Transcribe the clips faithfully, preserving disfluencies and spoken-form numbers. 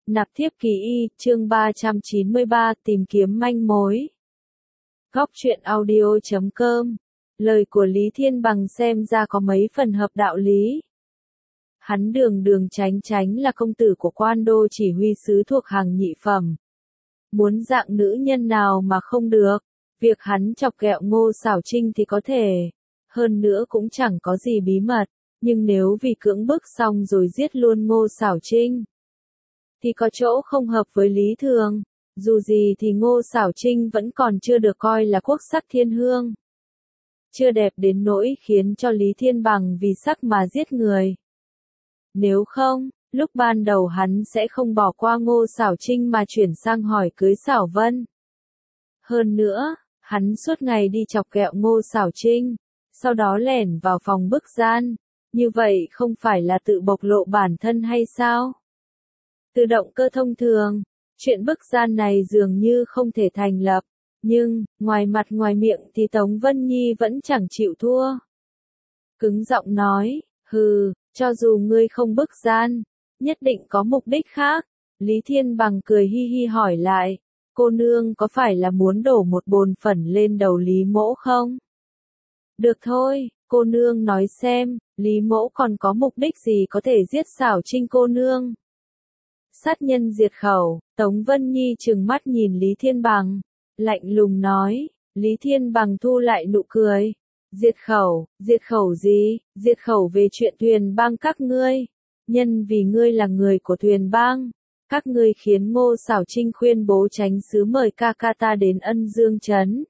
Nạp thiếp ký y, chương ba trăm chín mươi ba, tìm kiếm manh mối. Góc truyện audio chấm com. Lời của Lý Thiên Bằng xem ra có mấy phần hợp đạo lý. Hắn đường đường chánh chánh là công tử của Quan Đô chỉ huy sứ thuộc hàng nhị phẩm. Muốn dạng nữ nhân nào mà không được, việc hắn chọc ghẹo Ngô Xảo Trinh thì có thể. Hơn nữa cũng chẳng có gì bí mật, nhưng nếu vì cưỡng bức xong rồi giết luôn Ngô Xảo Trinh thì có chỗ không hợp với lý thường. Dù gì thì Ngô Xảo Trinh vẫn còn chưa được coi là quốc sắc thiên hương. Chưa đẹp đến nỗi khiến cho Lý Thiên Bằng vì sắc mà giết người. Nếu không, lúc ban đầu hắn sẽ không bỏ qua Ngô Xảo Trinh mà chuyển sang hỏi cưới Xảo Vân. Hơn nữa, hắn suốt ngày đi chọc ghẹo Ngô Xảo Trinh, sau đó lẻn vào phòng bức gian. Như vậy không phải là tự bộc lộ bản thân hay sao? Từ động cơ thông thường, chuyện bức gian này dường như không thể thành lập, nhưng, ngoài mặt ngoài miệng thì Tống Vân Nhi vẫn chẳng chịu thua. Cứng giọng nói, hừ, cho dù ngươi không bức gian, nhất định có mục đích khác. Lý Thiên Bằng cười hi hi hỏi lại, cô nương có phải là muốn đổ một bồn phẩn lên đầu Lý Mỗ không? Được thôi, cô nương nói xem, Lý Mỗ còn có mục đích gì có thể giết Xảo Trinh cô nương? Sát nhân diệt khẩu, Tống Vân Nhi trừng mắt nhìn Lý Thiên Bằng, lạnh lùng nói. Lý Thiên Bằng thu lại nụ cười. Diệt khẩu, diệt khẩu gì? Diệt khẩu về chuyện Tuyền Bang các ngươi. Nhân vì ngươi là người của Tuyền Bang, các ngươi khiến Ngô Xảo Trinh khuyên bố chánh sứ mời ca ca ta đến Ân Dương Trấn.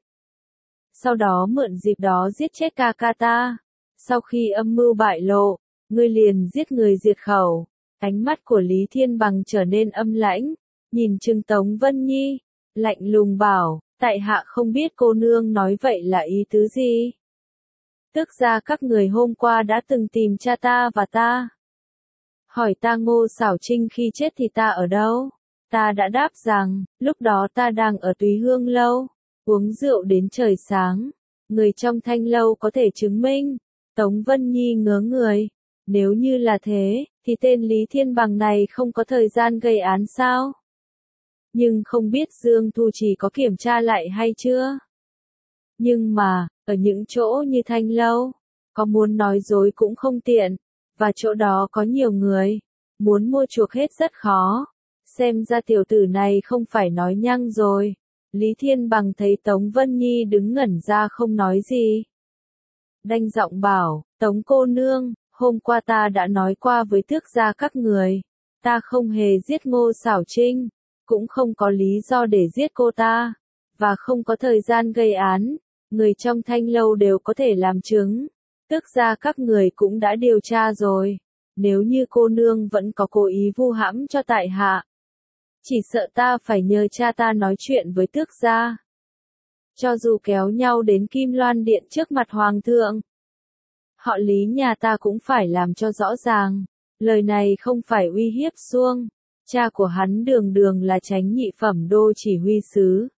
Sau đó mượn dịp đó giết chết ca ca ta. Sau khi âm mưu bại lộ, ngươi liền giết người diệt khẩu. Ánh mắt của Lý Thiên Bằng trở nên âm lãnh, nhìn Trương Tống Vân Nhi, lạnh lùng bảo, tại hạ không biết cô nương nói vậy là ý tứ gì. Tức ra các người hôm qua đã từng tìm cha ta và ta. Hỏi ta Ngô Xảo Trinh khi chết thì ta ở đâu? Ta đã đáp rằng, lúc đó ta đang ở Túy Hương Lâu, uống rượu đến trời sáng. Người trong Thanh Lâu có thể chứng minh. Tống Vân Nhi ngớ người. Nếu như là thế, thì tên Lý Thiên Bằng này không có thời gian gây án sao? Nhưng không biết Dương Thu Trì có kiểm tra lại hay chưa? Nhưng mà, ở những chỗ như Thanh Lâu, có muốn nói dối cũng không tiện, và chỗ đó có nhiều người, muốn mua chuộc hết rất khó. Xem ra tiểu tử này không phải nói nhăng rồi. Lý Thiên Bằng thấy Tống Vân Nhi đứng ngẩn ra không nói gì. Đanh giọng bảo, Tống cô nương, hôm qua ta đã nói qua với tước gia các người, ta không hề giết Ngô Xảo Trinh, cũng không có lý do để giết cô ta, và không có thời gian gây án, người trong Thanh Lâu đều có thể làm chứng, tước gia các người cũng đã điều tra rồi, nếu như cô nương vẫn có cố ý vu hãm cho tại hạ, chỉ sợ ta phải nhờ cha ta nói chuyện với tước gia. Cho dù kéo nhau đến Kim Loan Điện trước mặt Hoàng thượng, họ Lý nhà ta cũng phải làm cho rõ ràng, lời này không phải uy hiếp xuông, cha của hắn đường đường là chánh nhị phẩm đô chỉ huy sứ.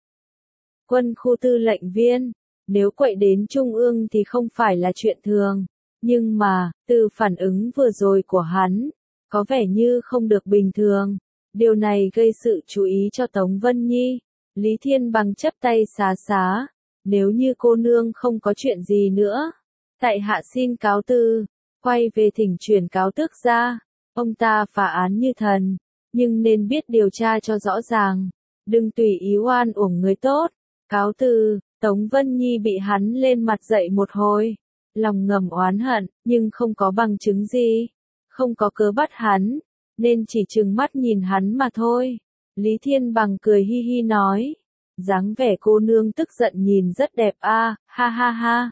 Quân khu tư lệnh viên, nếu quậy đến trung ương thì không phải là chuyện thường, nhưng mà, từ phản ứng vừa rồi của hắn, có vẻ như không được bình thường, điều này gây sự chú ý cho Tống Vân Nhi. Lý Thiên Bằng chấp tay xá xá, nếu như cô nương không có chuyện gì nữa, tại hạ xin cáo từ, quay về thỉnh truyền cáo tước gia, ông ta phá án như thần, nhưng nên biết điều tra cho rõ ràng, đừng tùy ý oan uổng người tốt. Cáo từ. Tống Vân Nhi bị hắn lên mặt dậy một hồi, lòng ngầm oán hận, nhưng không có bằng chứng gì, không có cớ bắt hắn, nên chỉ trừng mắt nhìn hắn mà thôi. Lý Thiên Bằng cười hi hi nói, dáng vẻ cô nương tức giận nhìn rất đẹp a, ha ha ha.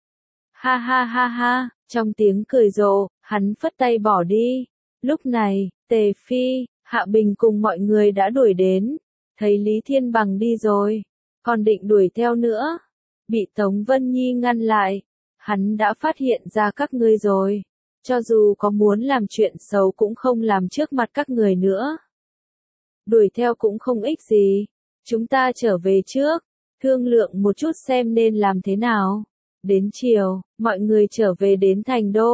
Ha ha ha ha, trong tiếng cười rộ, hắn phất tay bỏ đi. Lúc này, Tề Phi, Hạ Bình cùng mọi người đã đuổi đến, thấy Lý Thiên Bằng đi rồi, còn định đuổi theo nữa, bị Tống Vân Nhi ngăn lại. Hắn đã phát hiện ra các ngươi rồi, cho dù có muốn làm chuyện xấu cũng không làm trước mặt các người nữa. Đuổi theo cũng không ích gì, chúng ta trở về trước, thương lượng một chút xem nên làm thế nào. Đến chiều, mọi người trở về đến thành đô,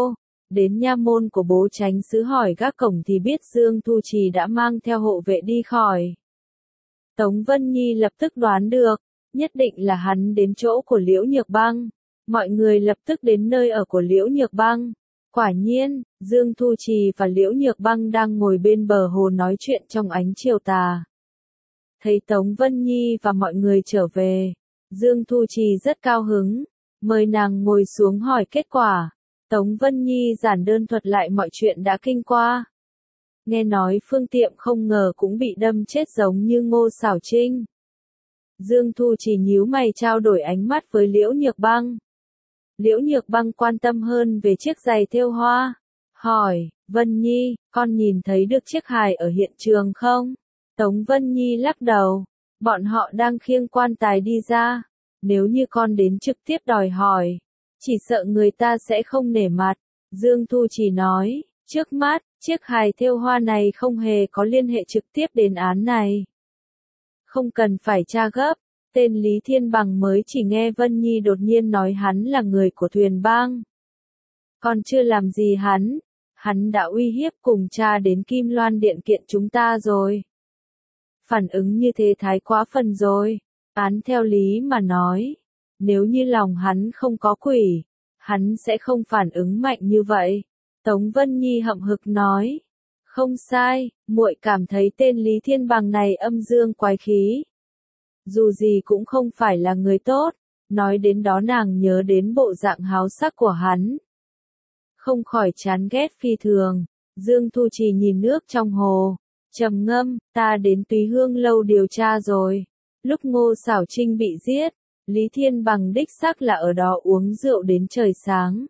đến nha môn của bố chánh sứ hỏi gác cổng thì biết Dương Thu Trì đã mang theo hộ vệ đi khỏi. Tống Vân Nhi lập tức đoán được, nhất định là hắn đến chỗ của Liễu Nhược Băng. Mọi người lập tức đến nơi ở của Liễu Nhược Băng. Quả nhiên, Dương Thu Trì và Liễu Nhược Băng đang ngồi bên bờ hồ nói chuyện trong ánh chiều tà. Thấy Tống Vân Nhi và mọi người trở về, Dương Thu Trì rất cao hứng, mời nàng ngồi xuống hỏi kết quả. Tống Vân Nhi giản đơn thuật lại mọi chuyện đã kinh qua. Nghe nói Phương Tiệm không ngờ cũng bị đâm chết giống như Ngô Xảo Trinh. Dương Thu Trì nhíu mày trao đổi ánh mắt với Liễu Nhược Băng. Liễu Nhược Băng quan tâm hơn về chiếc giày thêu hoa. Hỏi, Vân Nhi, con nhìn thấy được chiếc hài ở hiện trường không? Tống Vân Nhi lắc đầu. Bọn họ đang khiêng quan tài đi ra. Nếu như con đến trực tiếp đòi hỏi, chỉ sợ người ta sẽ không nể mặt. Dương Thu Trì nói, trước mắt, chiếc hài thêu hoa này không hề có liên hệ trực tiếp đến án này. Không cần phải tra gấp. Tên Lý Thiên Bằng mới chỉ nghe Vân Nhi đột nhiên nói hắn là người của Thuyền Bang. Còn chưa làm gì hắn, hắn đã uy hiếp cùng cha đến Kim Loan Điện kiện chúng ta rồi. Phản ứng như thế thái quá phần rồi. Án theo lý mà nói, nếu như lòng hắn không có quỷ, hắn sẽ không phản ứng mạnh như vậy. Tống Vân Nhi hậm hực nói, không sai, muội cảm thấy tên Lý Thiên Bằng này âm dương quái khí. Dù gì cũng không phải là người tốt, nói đến đó nàng nhớ đến bộ dạng háo sắc của hắn. Không khỏi chán ghét phi thường, Dương Thu Trì nhìn nước trong hồ, trầm ngâm, ta đến Túy Hương lâu điều tra rồi. Lúc Ngô Xảo Trinh bị giết, Lý Thiên Bằng đích xác là ở đó uống rượu đến trời sáng.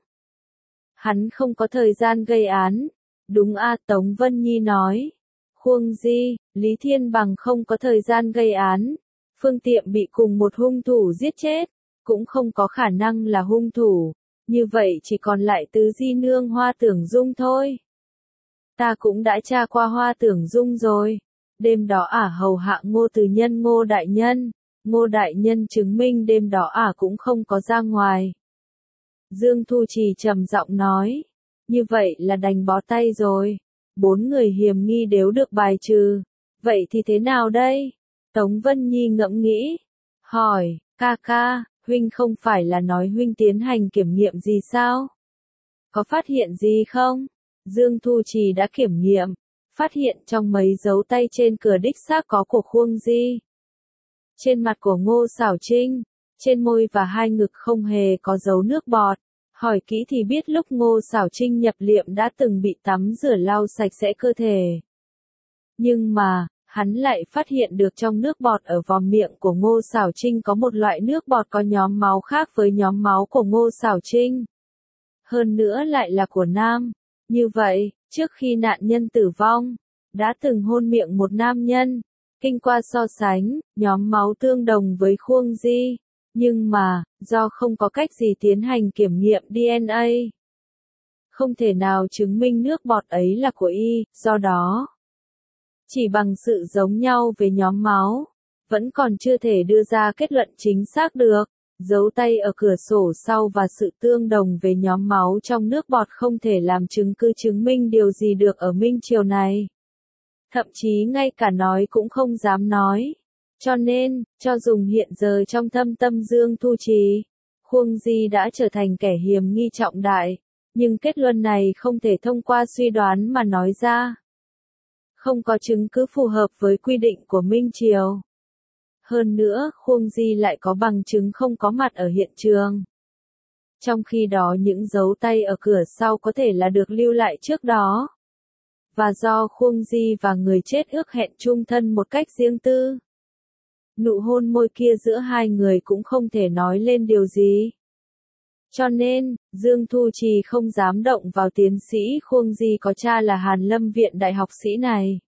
Hắn không có thời gian gây án. Đúng a, Tống Vân Nhi nói. Khuông Di, Lý Thiên Bằng không có thời gian gây án. Phương Tiệm bị cùng một hung thủ giết chết, cũng không có khả năng là hung thủ. Như vậy chỉ còn lại Tứ Di Nương Hoa Tưởng Dung thôi. Ta cũng đã tra qua Hoa Tưởng Dung rồi. Đêm đó ả hầu hạ Ngô Từ Nhân Ngô Đại Nhân. Ngô Đại Nhân chứng minh đêm đó ả cũng không có ra ngoài. Dương Thu Trì trầm giọng nói. Như vậy là đành bó tay rồi. Bốn người hiểm nghi đều được bài trừ. Vậy thì thế nào đây? Tống Vân Nhi ngẫm nghĩ. Hỏi, ca ca, huynh không phải là nói huynh tiến hành kiểm nghiệm gì sao? Có phát hiện gì không? Dương Thu Trì đã kiểm nghiệm. Phát hiện trong mấy dấu tay trên cửa đích xác có của Khuông Di. Trên mặt của Ngô Xảo Trinh, trên môi và hai ngực không hề có dấu nước bọt. Hỏi kỹ thì biết lúc Ngô Xảo Trinh nhập liệm đã từng bị tắm rửa lau sạch sẽ cơ thể. Nhưng mà, hắn lại phát hiện được trong nước bọt ở vòm miệng của Ngô Xảo Trinh có một loại nước bọt có nhóm máu khác với nhóm máu của Ngô Xảo Trinh. Hơn nữa lại là của nam. Như vậy, trước khi nạn nhân tử vong, đã từng hôn miệng một nam nhân. Kinh qua so sánh, nhóm máu tương đồng với Khuông Di. Nhưng mà, do không có cách gì tiến hành kiểm nghiệm đê en a, không thể nào chứng minh nước bọt ấy là của y, do đó, chỉ bằng sự giống nhau về nhóm máu, vẫn còn chưa thể đưa ra kết luận chính xác được. Dấu tay ở cửa sổ sau và sự tương đồng về nhóm máu trong nước bọt không thể làm chứng cứ chứng minh điều gì được ở Minh Triều này. Thậm chí ngay cả nói cũng không dám nói. Cho nên, cho dùng hiện giờ trong thâm tâm Dương Thu Trì, Khuông Di đã trở thành kẻ hiểm nghi trọng đại, nhưng kết luận này không thể thông qua suy đoán mà nói ra. Không có chứng cứ phù hợp với quy định của Minh Triều. Hơn nữa, Khuông Di lại có bằng chứng không có mặt ở hiện trường. Trong khi đó những dấu tay ở cửa sau có thể là được lưu lại trước đó. Và do Khuông Di và người chết ước hẹn chung thân một cách riêng tư. Nụ hôn môi kia giữa hai người cũng không thể nói lên điều gì. Cho nên, Dương Thu Trì không dám động vào tiến sĩ Khuông Di có cha là Hàn Lâm Viện đại học sĩ này.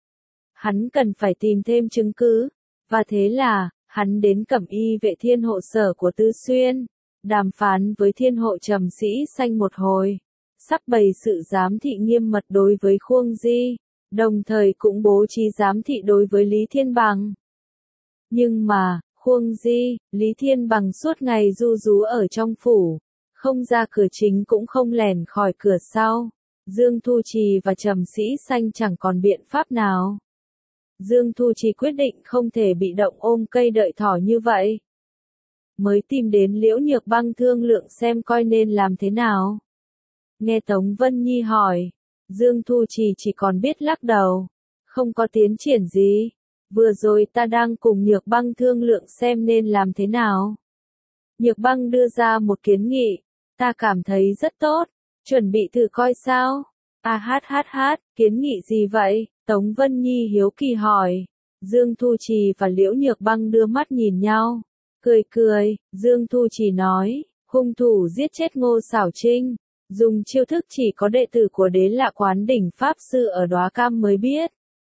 Hắn cần phải tìm thêm chứng cứ, và thế là, hắn đến Cẩm Y vệ thiên hộ sở của Tư Xuyên, đàm phán với thiên hộ Trầm Sĩ Xanh một hồi, sắp bày sự giám thị nghiêm mật đối với Khuông Di, đồng thời cũng bố trí giám thị đối với Lý Thiên Bằng. Nhưng mà, Khuông Di, Lý Thiên Bằng suốt ngày ru rú ở trong phủ, Không ra cửa chính cũng không lèn khỏi cửa sau. Dương Thu Trì và Trầm Sĩ Xanh chẳng còn biện pháp nào. Dương Thu Trì quyết định không thể bị động ôm cây đợi thỏ như vậy. Mới tìm đến Liễu Nhược Băng thương lượng xem coi nên làm thế nào. Nghe Tống Vân Nhi hỏi, Dương Thu Trì chỉ còn biết lắc đầu. Không có tiến triển gì. Vừa rồi ta đang cùng Nhược Băng thương lượng xem nên làm thế nào. Nhược Băng đưa ra một kiến nghị. Ta cảm thấy rất tốt. Chuẩn bị thử coi sao. À hát hát hát, kiến nghị gì vậy? Tống Vân Nhi hiếu kỳ hỏi. Dương Thu Trì và Liễu Nhược Băng đưa mắt nhìn nhau. Cười cười, Dương Thu Trì nói, hung thủ giết chết Ngô Xảo Trinh. Dùng chiêu thức chỉ có đệ tử của Đế Lạ Quán Đỉnh Pháp Sư ở Đóa Cam mới biết.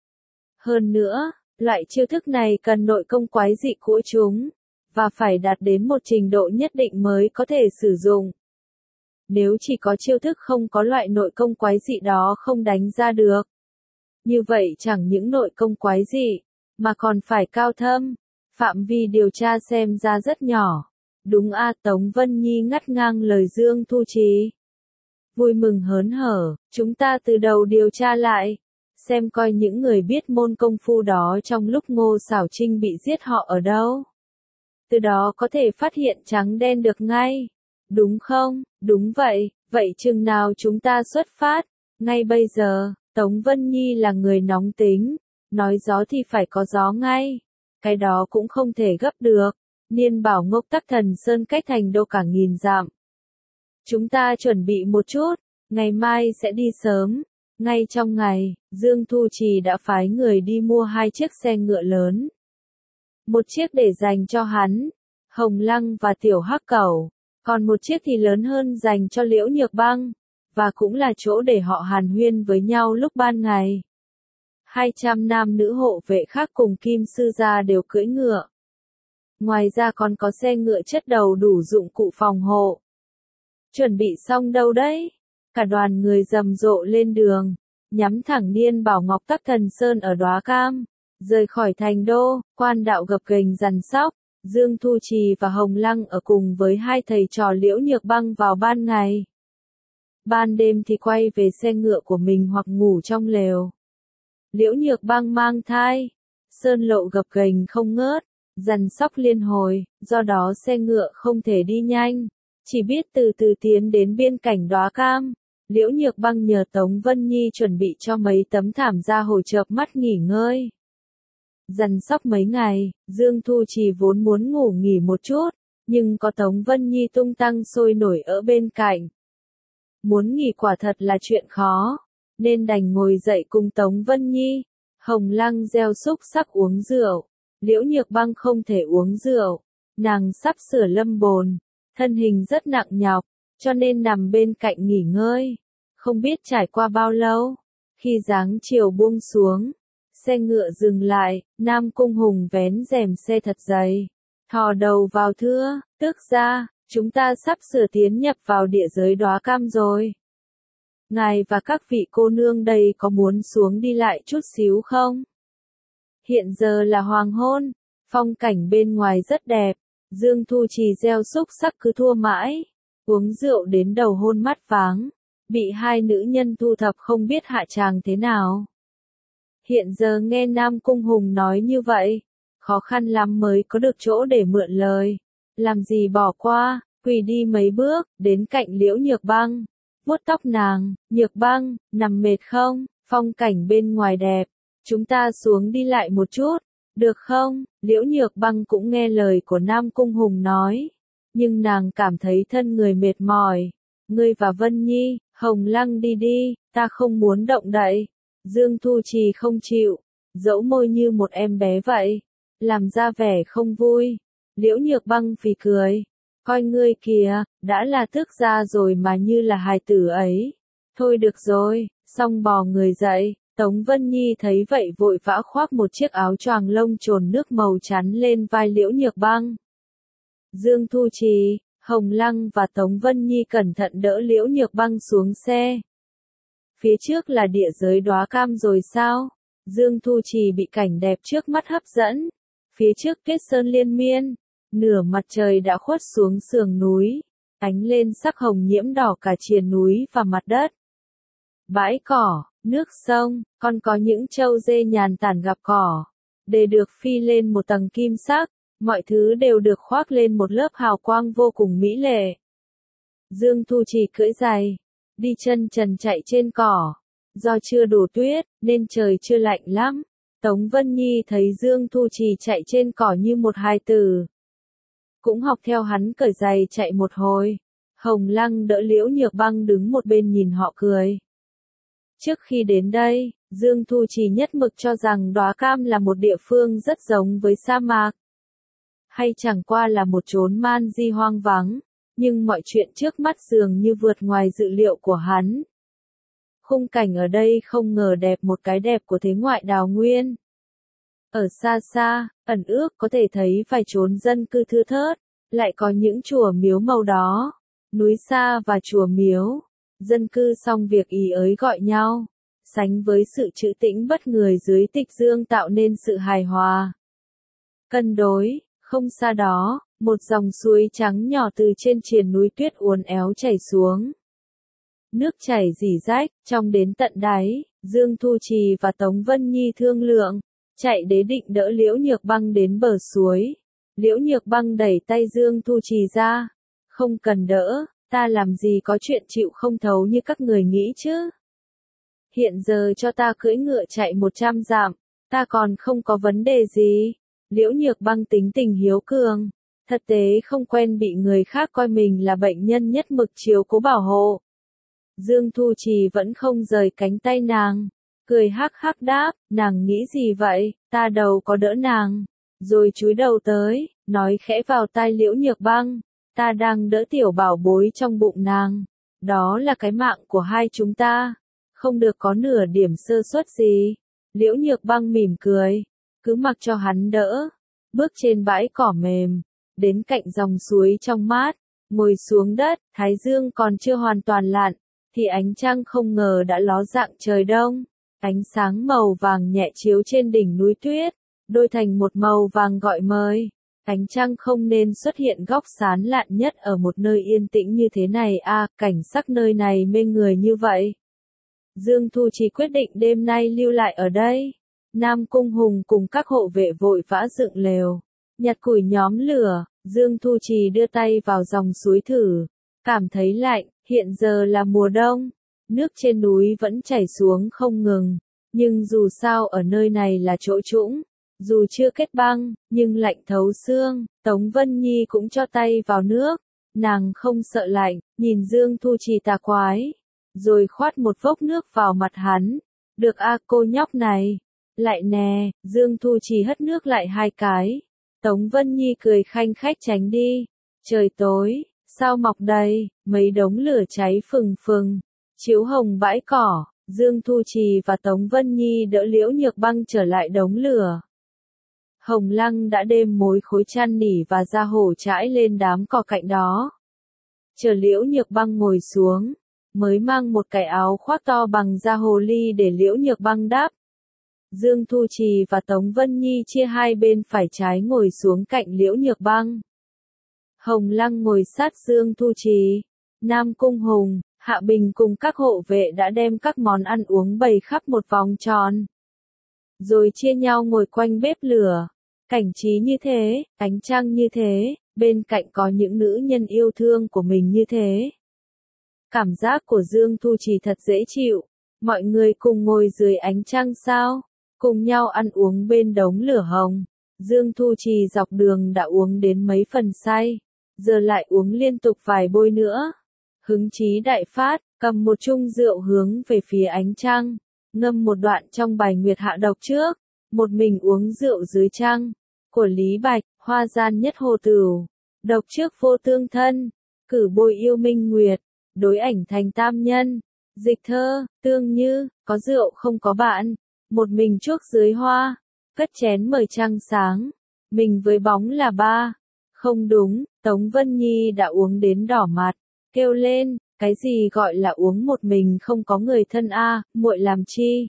Hơn nữa, loại chiêu thức này cần nội công quái dị của chúng, và phải đạt đến một trình độ nhất định mới có thể sử dụng. Nếu chỉ có chiêu thức không có loại nội công quái dị đó không đánh ra được. Như vậy chẳng những nội công quái dị, mà còn phải cao thâm. Phạm vi điều tra xem ra rất nhỏ. Đúng a, Tống Vân Nhi ngắt ngang lời Dương Thu Trì. Vui mừng hớn hở, chúng ta từ đầu điều tra lại. Xem coi những người biết môn công phu đó trong lúc Ngô Xảo Trinh bị giết họ ở đâu. Từ đó có thể phát hiện trắng đen được ngay. Đúng không? Đúng vậy, vậy chừng nào chúng ta xuất phát? Ngay bây giờ, Tống Vân Nhi là người nóng tính. Nói gió thì phải có gió ngay. Cái đó cũng không thể gấp được. Niên Bảo Ngốc Tắc Thần Sơn cách thành đô cả nghìn dặm. Chúng ta chuẩn bị một chút, ngày mai sẽ đi sớm. Ngay trong ngày, Dương Thu Trì đã phái người đi mua hai chiếc xe ngựa lớn. Một chiếc để dành cho hắn, Hồng Lăng và Tiểu Hắc Cẩu, còn một chiếc thì lớn hơn dành cho Liễu Nhược Băng, và cũng là chỗ để họ hàn huyên với nhau lúc ban ngày. Hai trăm nam nữ hộ vệ khác cùng Kim Sư gia đều cưỡi ngựa. Ngoài ra còn có xe ngựa chất đầu đủ dụng cụ phòng hộ. Chuẩn bị xong đâu đấy? Cả đoàn người rầm rộ lên đường, nhắm thẳng Niên Bảo Ngọc Tắc Thần Sơn ở Đóa Cam. Rời khỏi thành đô, quan đạo gập ghềnh dằn sóc, Dương Thu Trì và Hồng Lăng ở cùng với hai thầy trò Liễu Nhược Băng vào ban ngày. Ban đêm thì quay về xe ngựa của mình hoặc ngủ trong lều. Liễu Nhược Băng mang thai, sơn lộ gập ghềnh không ngớt, dằn sóc liên hồi, do đó xe ngựa không thể đi nhanh, chỉ biết từ từ tiến đến biên cảnh Đóa Cam. Liễu Nhược Băng nhờ Tống Vân Nhi chuẩn bị cho mấy tấm thảm ra hồi chợp mắt nghỉ ngơi. Dằn sóc mấy ngày, Dương Thu Trì vốn muốn ngủ nghỉ một chút, nhưng có Tống Vân Nhi tung tăng sôi nổi ở bên cạnh. Muốn nghỉ quả thật là chuyện khó, nên đành ngồi dậy cùng Tống Vân Nhi. Hồng Lăng gieo xúc sắc uống rượu, Liễu Nhược Băng không thể uống rượu, nàng sắp sửa lâm bồn, thân hình rất nặng nhọc, cho nên nằm bên cạnh nghỉ ngơi. Không biết trải qua bao lâu, khi dáng chiều buông xuống, xe ngựa dừng lại, Nam Cung Hùng vén rèm xe thật dày, thò đầu vào thưa, tước ra, chúng ta sắp sửa tiến nhập vào địa giới Đóa Cam rồi. Ngài và các vị cô nương đây có muốn xuống đi lại chút xíu không? Hiện giờ là hoàng hôn, phong cảnh bên ngoài rất đẹp, Dương Thu Trì gieo xúc sắc cứ thua mãi, uống rượu đến đầu hôn mắt váng, bị hai nữ nhân thu thập không biết hạ tràng thế nào. Hiện giờ nghe Nam Cung Hùng nói như vậy, khó khăn lắm mới có được chỗ để mượn lời, làm gì bỏ qua, quỳ đi mấy bước, đến cạnh Liễu Nhược Băng, vuốt tóc nàng. Nhược Băng, nằm mệt không? Phong cảnh bên ngoài đẹp, chúng ta xuống đi lại một chút, được không? Liễu Nhược Băng cũng nghe lời của Nam Cung Hùng nói, nhưng nàng cảm thấy thân người mệt mỏi. Ngươi và Vân Nhi, Hồng Lăng đi đi, ta không muốn động đậy. Dương Thu Trì không chịu, dẫu môi như một em bé vậy, làm ra vẻ không vui. Liễu Nhược Băng phì cười, coi ngươi kìa, đã là tước gia rồi mà như là hài tử ấy. Thôi được rồi, xong bò người dậy. Tống Vân Nhi thấy vậy vội vã khoác một chiếc áo choàng lông trồn nước màu chắn lên vai Liễu Nhược Băng. Dương Thu Trì, Hồng Lăng và Tống Vân Nhi cẩn thận đỡ Liễu Nhược Băng xuống xe. Phía trước là địa giới Đóa Cam rồi sao? Dương Thu Trì bị cảnh đẹp trước mắt hấp dẫn. Phía trước tuyết sơn liên miên, nửa mặt trời đã khuất xuống sườn núi. ánh lên sắc hồng nhiễm đỏ cả triền núi và mặt đất. Bãi cỏ, nước sông, còn có những trâu dê nhàn tản gặp cỏ, để được phi lên một tầng kim sắc, mọi thứ đều được khoác lên một lớp hào quang vô cùng mỹ lệ. Dương Thu Trì cưỡi giày, đi chân trần chạy trên cỏ. Do chưa đổ tuyết, nên trời chưa lạnh lắm. Tống Vân Nhi thấy Dương Thu Trì chạy trên cỏ như một hài tử, cũng học theo hắn cởi giày chạy một hồi. Hồng Lăng đỡ Liễu Nhược Băng đứng một bên nhìn họ cười. Trước khi đến đây, Dương Thu Trì nhất mực cho rằng Đóa Cam là một địa phương rất giống với sa mạc, hay chẳng qua là một chốn man di hoang vắng, nhưng mọi chuyện trước mắt dường như vượt ngoài dự liệu của hắn. Khung cảnh ở đây không ngờ đẹp một cái đẹp của thế ngoại đào nguyên. Ở xa xa, ẩn ước có thể thấy vài chốn dân cư thưa thớt, lại có những chùa miếu màu đó, núi xa và chùa miếu, dân cư xong việc ý ới gọi nhau, sánh với sự trữ tĩnh bất người dưới Tịch Dương tạo nên sự hài hòa, cân đối. Không xa đó, một dòng suối trắng nhỏ từ trên triền núi tuyết uốn éo chảy xuống. Nước chảy rỉ rách, trong đến tận đáy. Dương Thu Trì và Tống Vân Nhi thương lượng, chạy đế định đỡ Liễu Nhược Băng đến bờ suối. Liễu Nhược Băng đẩy tay Dương Thu Trì ra. Không cần đỡ, ta làm gì có chuyện chịu không thấu như các người nghĩ chứ. Hiện giờ cho ta cưỡi ngựa chạy một trăm dặm, ta còn không có vấn đề gì. Liễu Nhược Băng tính tình hiếu cường, thật tế không quen bị người khác coi mình là bệnh nhân nhất mực chiếu cố bảo hộ. Dương Thu Trì vẫn không rời cánh tay nàng, cười hắc hắc đáp, nàng nghĩ gì vậy, ta đâu có đỡ nàng. Rồi chúi đầu tới, nói khẽ vào tai Liễu Nhược Băng, ta đang đỡ tiểu bảo bối trong bụng nàng. Đó là cái mạng của hai chúng ta, không được có nửa điểm sơ suất gì. Liễu Nhược Băng mỉm cười, cứ mặc cho hắn đỡ, bước trên bãi cỏ mềm, đến cạnh dòng suối trong mát, ngồi xuống đất. Thái dương còn chưa hoàn toàn lặn, thì ánh trăng không ngờ đã ló dạng trời đông, ánh sáng màu vàng nhẹ chiếu trên đỉnh núi tuyết, đôi thành một màu vàng gọi mời. Ánh trăng không nên xuất hiện góc sáng lạn nhất ở một nơi yên tĩnh như thế này à, cảnh sắc nơi này mê người như vậy. Dương Thu Trì quyết định đêm nay lưu lại ở đây. Nam Cung Hùng cùng các hộ vệ vội vã dựng lều, nhặt củi nhóm lửa. Dương Thu Trì đưa tay vào dòng suối thử, cảm thấy lạnh. Hiện giờ là mùa đông, nước trên núi vẫn chảy xuống không ngừng, nhưng dù sao ở nơi này là chỗ trũng, dù chưa kết băng, nhưng lạnh thấu xương. Tống Vân Nhi cũng cho tay vào nước, nàng không sợ lạnh, nhìn Dương Thu Trì tà quái, rồi khoát một vốc nước vào mặt hắn. Được a, cô nhóc này, lại nè. Dương Thu Trì hất nước lại hai cái. Tống Vân Nhi cười khanh khách tránh đi. Trời tối, sao mọc đầy, mấy đống lửa cháy phừng phừng, chiếu hồng bãi cỏ. Dương Thu Trì và Tống Vân Nhi đỡ Liễu Nhược Băng trở lại đống lửa. Hồng Lăng đã đem mối khối chăn nỉ và da hổ trải lên đám cỏ cạnh đó. Chờ Liễu Nhược Băng ngồi xuống, mới mang một cái áo khoác to bằng da hồ ly để Liễu Nhược Băng đắp. Dương Thu Trì và Tống Vân Nhi chia hai bên phải trái ngồi xuống cạnh Liễu Nhược Băng. Hồng Lăng ngồi sát Dương Thu Trì. Nam Cung Hùng, Hạ Bình cùng các hộ vệ đã đem các món ăn uống bày khắp một vòng tròn, rồi chia nhau ngồi quanh bếp lửa. Cảnh trí như thế, ánh trăng như thế, bên cạnh có những nữ nhân yêu thương của mình như thế. Cảm giác của Dương Thu Trì thật dễ chịu. Mọi người cùng ngồi dưới ánh trăng sao, cùng nhau ăn uống bên đống lửa hồng. Dương Thu Trì dọc đường đã uống đến mấy phần say, giờ lại uống liên tục vài bôi nữa. Hứng chí đại phát, cầm một chung rượu hướng về phía ánh trăng, ngâm một đoạn trong bài Nguyệt Hạ độc trước, một mình uống rượu dưới trăng. Của Lý Bạch, hoa gian nhất hồ tửu, độc trước vô tương thân, cử bôi yêu minh nguyệt, đối ảnh thành tam nhân. Dịch thơ, tương như, có rượu không có bạn, một mình chuốc dưới hoa, cất chén mời trăng sáng, mình với bóng là ba. Không đúng, Tống Vân Nhi đã uống đến đỏ mặt, kêu lên, cái gì gọi là uống một mình không có người thân a, muội làm chi?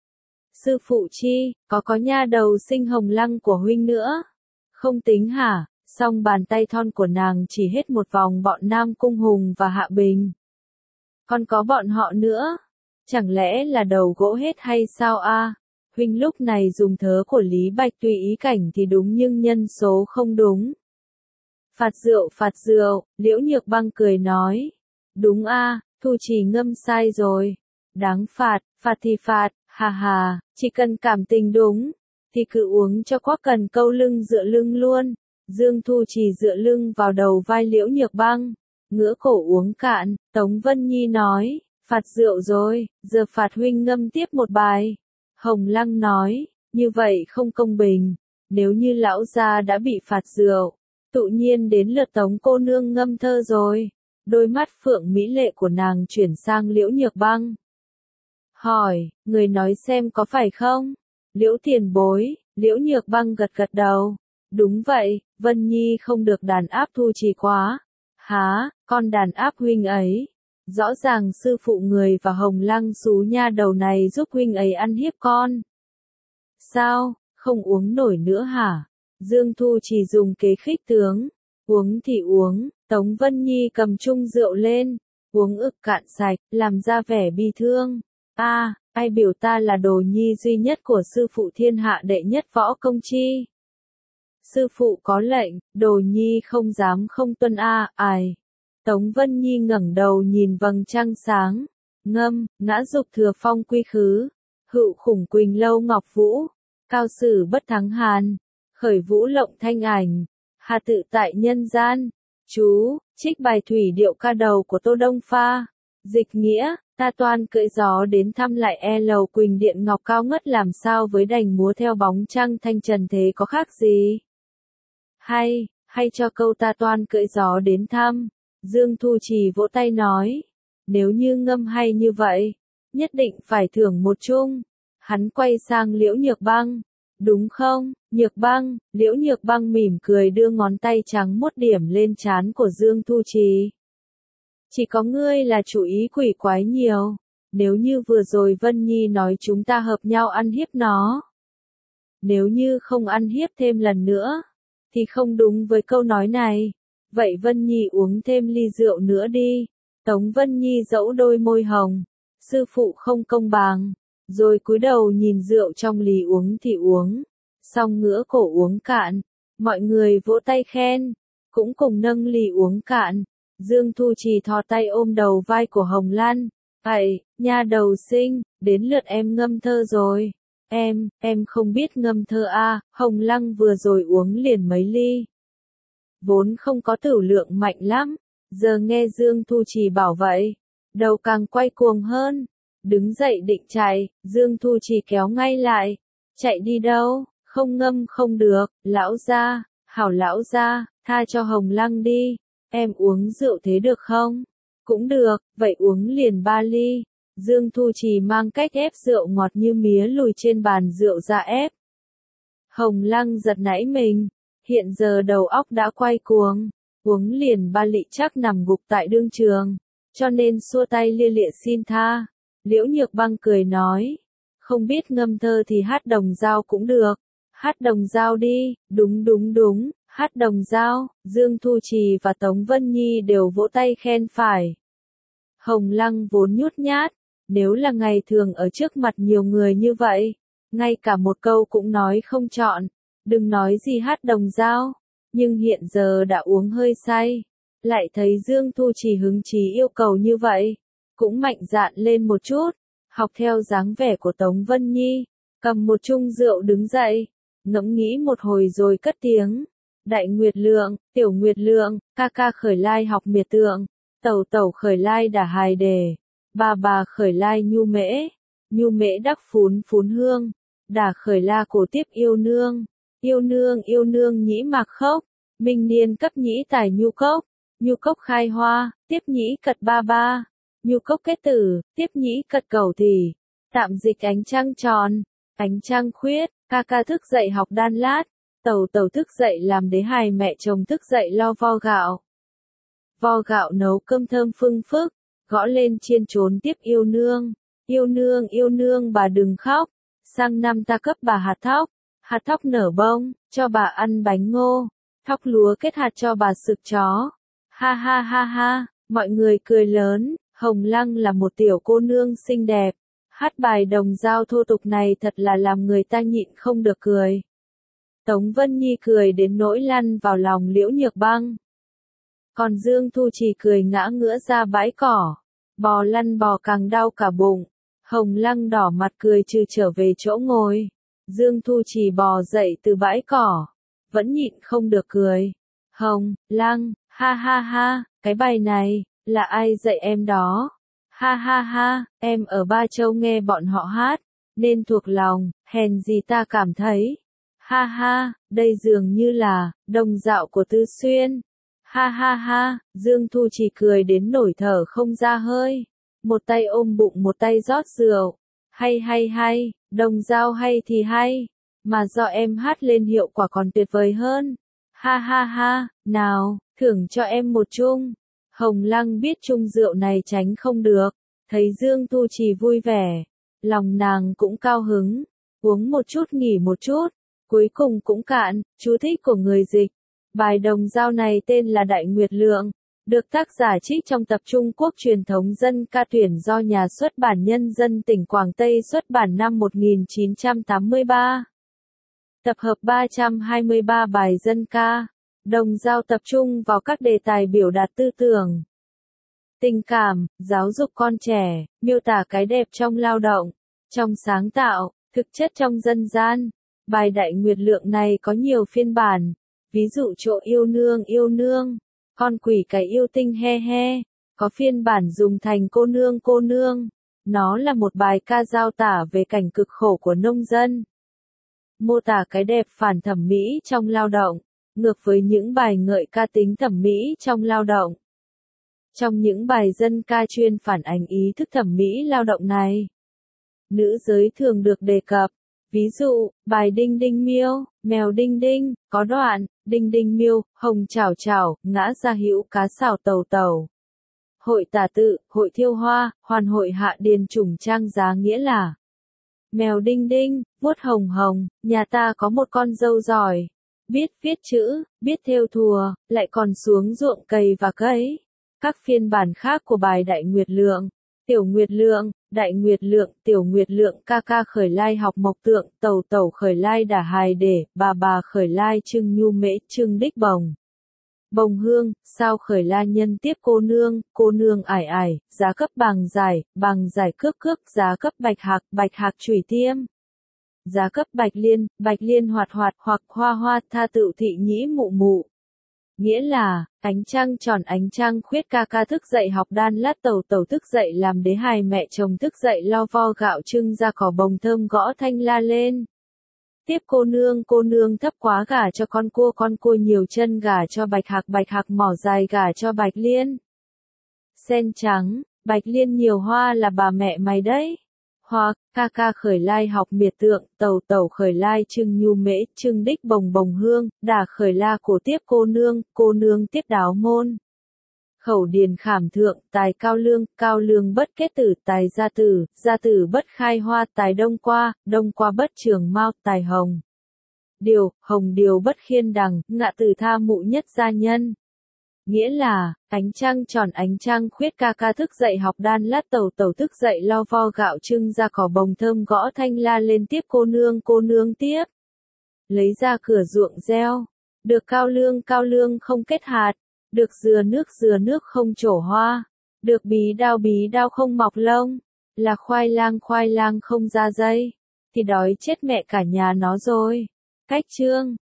Sư phụ chi, có có nha đầu sinh Hồng Lăng của huynh nữa. Không tính hả? Song bàn tay thon của nàng chỉ hết một vòng bọn Nam Cung Hùng và Hạ Bình. Còn có bọn họ nữa. Chẳng lẽ là đầu gỗ hết hay sao a? À? Huynh lúc này dùng thớ của Lý Bạch tùy ý cảnh thì đúng nhưng nhân số không đúng. Phạt rượu phạt rượu, Liễu Nhược Băng cười nói. Đúng a, à, Thu Trì ngâm sai rồi. Đáng phạt, phạt thì phạt, hà hà, chỉ cần cảm tình đúng, thì cứ uống cho quá cần câu lưng dựa lưng luôn. Dương Thu Trì dựa lưng vào đầu vai Liễu Nhược Băng, ngửa cổ uống cạn, Tống Vân Nhi nói, phạt rượu rồi, giờ phạt huynh ngâm tiếp một bài. Hồng Lăng nói, như vậy không công bình, nếu như lão gia đã bị phạt rượu, tự nhiên đến lượt Tống cô nương ngâm thơ rồi. Đôi mắt phượng mỹ lệ của nàng chuyển sang Liễu Nhược Băng. Hỏi, người nói xem có phải không? Liễu tiền bối, Liễu Nhược Băng gật gật đầu. Đúng vậy, Vân Nhi không được đàn áp Thu Trì quá. Há, con đàn áp huynh ấy. Rõ ràng sư phụ người và Hồng Lăng xú nha đầu này giúp huynh ấy ăn hiếp con. Sao, không uống nổi nữa hả? Dương Thu Trì dùng kế khích tướng. Uống thì uống, Tống Vân Nhi cầm chung rượu lên. Uống ực cạn sạch, làm ra vẻ bi thương. A, à, ai biểu ta là đồ nhi duy nhất của sư phụ thiên hạ đệ nhất võ công chi? Sư phụ có lệnh, đồ nhi không dám không tuân a, à, ai. Tống Vân Nhi ngẩng đầu nhìn vầng trăng sáng. Ngâm, ngã dục thừa phong quy khứ. Hữu khủng quỳnh lâu ngọc vũ. Cao sử bất thắng hàn. Khởi vũ lộng thanh ảnh. Hà tự tại nhân gian. Chú, trích bài thủy điệu ca đầu của Tô Đông Pha. Dịch nghĩa, ta toan cưỡi gió đến thăm lại e lầu quỳnh điện ngọc cao ngất làm sao với đành múa theo bóng trăng thanh trần thế có khác gì? Hay, hay cho câu ta toan cưỡi gió đến thăm. Dương Thu Trì vỗ tay nói. Nếu như ngâm hay như vậy, nhất định phải thưởng một chung. Hắn quay sang Liễu Nhược Băng. Đúng không, Nhược Băng? Liễu Nhược Băng mỉm cười đưa ngón tay trắng mốt điểm lên trán của Dương Thu Trì. Chỉ có ngươi là chủ ý quỷ quái nhiều. Nếu như vừa rồi Vân Nhi nói chúng ta hợp nhau ăn hiếp nó. Nếu như không ăn hiếp thêm lần nữa, thì không đúng với câu nói này. Vậy Vân Nhi uống thêm ly rượu nữa đi. Tống Vân Nhi dẫu đôi môi hồng. Sư phụ không công bằng. Rồi cúi đầu nhìn rượu trong ly uống thì uống. Xong ngửa cổ uống cạn. Mọi người vỗ tay khen. Cũng cùng nâng ly uống cạn. Dương Thu Trì thò tay ôm đầu vai của Hồng Lan. Ây, nha đầu xinh, đến lượt em ngâm thơ rồi. Em, em không biết ngâm thơ a, à, Hồng Lăng vừa rồi uống liền mấy ly. Vốn không có tửu lượng mạnh lắm, giờ nghe Dương Thu Trì bảo vậy, đầu càng quay cuồng hơn. Đứng dậy định chạy, Dương Thu Trì kéo ngay lại. Chạy đi đâu, không ngâm không được, lão gia, hảo lão gia, tha cho Hồng Lăng đi. Em uống rượu thế được không? Cũng được, vậy uống liền ba ly. Dương Thu Trì mang cách ép rượu ngọt như mía lùi trên bàn rượu ra ép. Hồng Lăng giật nảy mình, hiện giờ đầu óc đã quay cuồng, uống liền ba lị chắc nằm gục tại đương trường, cho nên xua tay lia lịa xin tha. Liễu Nhược Băng cười nói, không biết ngâm thơ thì hát đồng dao cũng được, hát đồng dao đi, đúng đúng đúng. Hát đồng dao, Dương Thu Trì và Tống Vân Nhi đều vỗ tay khen phải. Hồng Lăng vốn nhút nhát, nếu là ngày thường ở trước mặt nhiều người như vậy, ngay cả một câu cũng nói không chọn, đừng nói gì hát đồng dao, nhưng hiện giờ đã uống hơi say, lại thấy Dương Thu Trì hứng chí yêu cầu như vậy, cũng mạnh dạn lên một chút, học theo dáng vẻ của Tống Vân Nhi, cầm một chung rượu đứng dậy, ngẫm nghĩ một hồi rồi cất tiếng. Đại Nguyệt Lượng, Tiểu Nguyệt Lượng, ca ca khởi lai học miệt tượng, tẩu tẩu khởi lai đả hài đề, bà bà khởi lai nhu mễ, nhu mễ đắc phún phún hương, đả khởi la cổ tiếp yêu nương, yêu nương yêu nương nhĩ mạc khốc, minh niên cấp nhĩ tài nhu cốc, nhu cốc khai hoa, tiếp nhĩ cật ba ba, nhu cốc kết tử, tiếp nhĩ cật cầu thì, tạm dịch ánh trăng tròn, ánh trăng khuyết, ca ca thức dậy học đan lát. Tẩu tẩu thức dậy làm đế hài, mẹ chồng thức dậy lo vo gạo. Vo gạo nấu cơm thơm phưng phức, gõ lên chiên trốn tiếp yêu nương. Yêu nương yêu nương bà đừng khóc, sang năm ta cấp bà hạt thóc, hạt thóc nở bông, cho bà ăn bánh ngô. Thóc lúa kết hạt cho bà sực chó. Ha ha ha ha, mọi người cười lớn, Hồng Lăng là một tiểu cô nương xinh đẹp. Hát bài đồng dao thô tục này thật là làm người ta nhịn không được cười. Tống Vân Nhi cười đến nỗi lăn vào lòng Liễu Nhược Băng. Còn Dương Thu Trì cười ngã ngửa ra bãi cỏ. Bò lăn bò càng đau cả bụng. Hồng Lăng đỏ mặt cười trừ trở về chỗ ngồi. Dương Thu Trì bò dậy từ bãi cỏ. Vẫn nhịn không được cười. Hồng Lăng, ha ha ha, cái bài này, là ai dạy em đó? Ha ha ha, em ở Ba Châu nghe bọn họ hát, nên thuộc lòng, hèn gì ta cảm thấy. Ha ha, đây dường như là, đồng dạo của Tư Xuyên. Ha ha ha, Dương Thu Trì cười đến nổi thở không ra hơi. Một tay ôm bụng một tay rót rượu. Hay hay hay, đồng dao hay thì hay. Mà do em hát lên hiệu quả còn tuyệt vời hơn. Ha ha ha, nào, thưởng cho em một chung. Hồng Lăng biết chung rượu này tránh không được. Thấy Dương Thu Trì vui vẻ. Lòng nàng cũng cao hứng. Uống một chút nghỉ một chút. Cuối cùng cũng cạn, chú thích của người dịch. Bài đồng dao này tên là Đại Nguyệt Lượng. Được tác giả trích trong tập Trung Quốc truyền thống dân ca tuyển do Nhà xuất bản Nhân dân tỉnh Quảng Tây xuất bản năm một nghìn chín trăm tám mươi ba. Tập hợp ba trăm hai mươi ba bài dân ca. Đồng dao tập trung vào các đề tài biểu đạt tư tưởng, tình cảm, giáo dục con trẻ, miêu tả cái đẹp trong lao động, trong sáng tạo, thực chất trong dân gian. Bài Đại Nguyệt Lượng này có nhiều phiên bản, ví dụ chỗ yêu nương yêu nương, con quỷ cái yêu tinh he he, có phiên bản dùng thành cô nương cô nương. Nó là một bài ca giao tả về cảnh cực khổ của nông dân, mô tả cái đẹp phản thẩm mỹ trong lao động, ngược với những bài ngợi ca tính thẩm mỹ trong lao động. Trong những bài dân ca chuyên phản ánh ý thức thẩm mỹ lao động này, nữ giới thường được đề cập. Ví dụ, bài Đinh Đinh Miêu, mèo Đinh Đinh, có đoạn, Đinh Đinh Miêu, hồng chảo chảo, ngã ra hữu cá xào tàu tàu. Hội tả tự, hội thiêu hoa, hoàn hội hạ điền chủng trang giá nghĩa là mèo Đinh Đinh, vuốt hồng hồng, nhà ta có một con dâu giỏi. Biết viết chữ, biết thêu thùa, lại còn xuống ruộng cày và cấy. Các phiên bản khác của bài Đại Nguyệt Lượng, Tiểu Nguyệt Lượng, Đại Nguyệt Lượng, Tiểu Nguyệt Lượng, ca ca khởi lai học mộc tượng, tàu tàu khởi lai đả hài để, bà bà khởi lai trưng nhu mễ, trưng đích bồng. Bồng hương, sao khởi la nhân tiếp cô nương, cô nương ải ải, giá cấp bằng giải, bằng giải cước cước, giá cấp bạch hạc, bạch hạc chủy tiêm. Giá cấp bạch liên, bạch liên hoạt hoạt hoặc hoa hoa tha tự thị nhĩ mụ mụ. Nghĩa là, ánh trăng tròn ánh trăng khuyết ca ca thức dậy học đan lát tàu tàu thức dậy làm đế hài mẹ chồng thức dậy lo vo gạo trưng ra cỏ bồng thơm gõ thanh la lên. Tiếp cô nương cô nương thấp quá gả cho con cua con cua nhiều chân gả cho bạch hạc bạch hạc mỏ dài gả cho bạch liên. Sen trắng, bạch liên nhiều hoa là bà mẹ mày đấy. Hoặc, ca ca khởi lai học miệt tượng, tàu tàu khởi lai trưng nhu mễ, trưng đích bồng bồng hương, đà khởi la cổ tiếp cô nương, cô nương tiếp đáo môn. Khẩu điền khảm thượng, tài cao lương, cao lương bất kết tử, tài gia tử, gia tử bất khai hoa, tài đông qua, đông qua bất trường mau, tài hồng. Điều, hồng điều bất khiên đằng, ngạ tử tha mụ nhất gia nhân. Nghĩa là, ánh trăng tròn ánh trăng khuyết ca ca thức dậy học đan lát tàu tàu thức dậy lo vo gạo trưng ra cỏ bồng thơm gõ thanh la lên tiếp cô nương cô nương tiếp. Lấy ra cửa ruộng gieo. Được cao lương cao lương không kết hạt. Được dừa nước dừa nước không trổ hoa. Được bí đao bí đao không mọc lông. Là khoai lang khoai lang không ra dây. Thì đói chết mẹ cả nhà nó rồi. Cách chương.